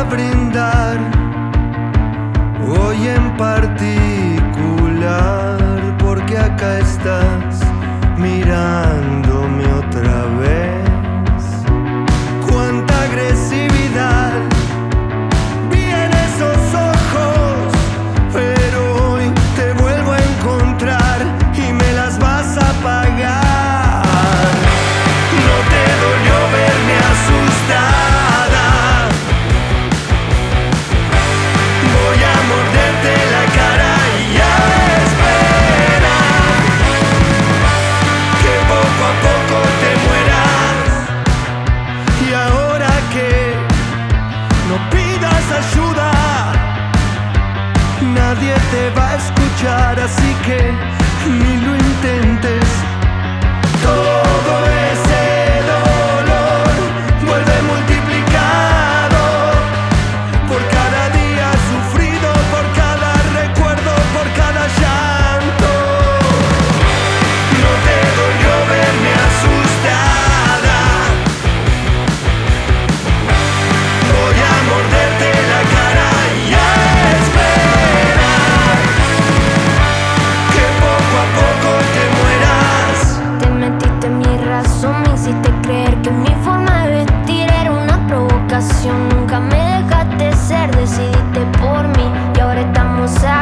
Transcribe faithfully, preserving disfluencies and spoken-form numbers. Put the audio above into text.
brindar hoy en particular, porque acá estás mirándome otra vez. Cuánta agresividad vi en esos ojos, pero hoy te vuelvo a encontrar y me las vas a pagar. No te dolió verme asustada, voy a morderte la cara y a esperar que poco a poco te mueras. Y ahora que no pidas ayuda, nadie te va a escuchar, así que ni lo intentes. Todo ese dolor vuelve multiplicado por cada día sufrido, por cada recuerdo, por cada llanto. No te dolió verme asustada, voy a morderte la cara y a esperar que poco a poco te mueras. Te metiste en mi razón, me hiciste creer que mi forma de vestir era una provocación. Nunca me dejaste ser, decidiste por mí y ahora estamos a